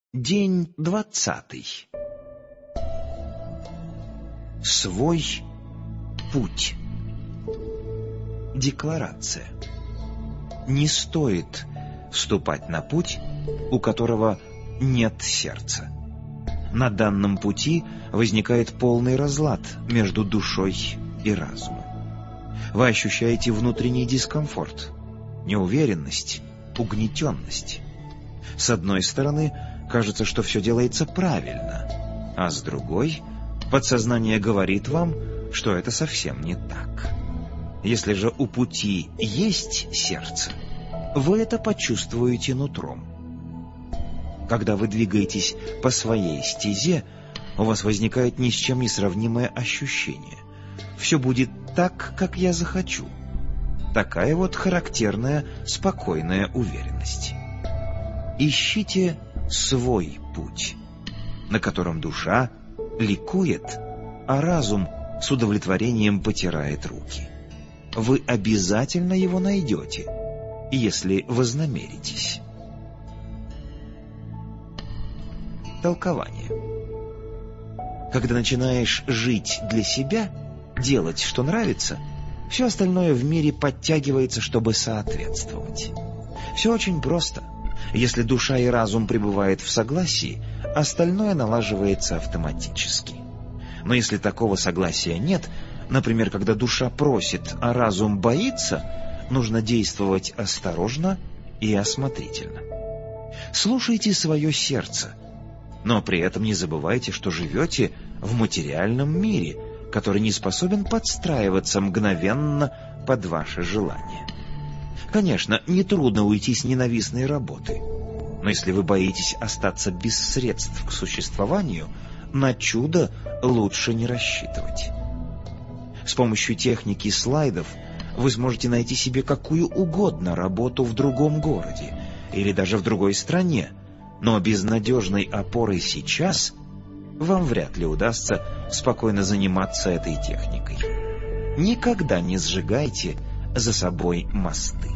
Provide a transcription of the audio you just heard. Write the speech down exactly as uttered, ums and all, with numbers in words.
День двадцатый. Свой путь. Декларация. Не стоит вступать на путь, у которого нет сердца. На данном пути возникает полный разлад между душой и разумом. Вы ощущаете внутренний дискомфорт, неуверенность, угнетенность. С одной стороны, кажется, что все делается правильно, а с другой, подсознание говорит вам, что это совсем не так. Если же у пути есть сердце, вы это почувствуете нутром. Когда вы двигаетесь по своей стезе, у вас возникает ни с чем не сравнимое ощущение. Все будет так, как я захочу. Такая вот характерная, спокойная уверенность. Ищите свой путь, на котором душа ликует, а разум с удовлетворением потирает руки. Вы обязательно его найдете, если вознамеритесь. Толкование. Когда начинаешь жить для себя, делать, что нравится, все остальное в мире подтягивается, чтобы соответствовать. Все очень просто. Если душа и разум пребывают в согласии, остальное налаживается автоматически. Но если такого согласия нет, например, когда душа просит, а разум боится, нужно действовать осторожно и осмотрительно. Слушайте свое сердце, но при этом не забывайте, что живете в материальном мире, который не способен подстраиваться мгновенно под ваши желания. Конечно, нетрудно уйти с ненавистной работы, но если вы боитесь остаться без средств к существованию, на чудо лучше не рассчитывать. С помощью техники слайдов вы сможете найти себе какую угодно работу в другом городе или даже в другой стране, но без надежной опоры сейчас вам вряд ли удастся спокойно заниматься этой техникой. Никогда не сжигайте за собой мосты.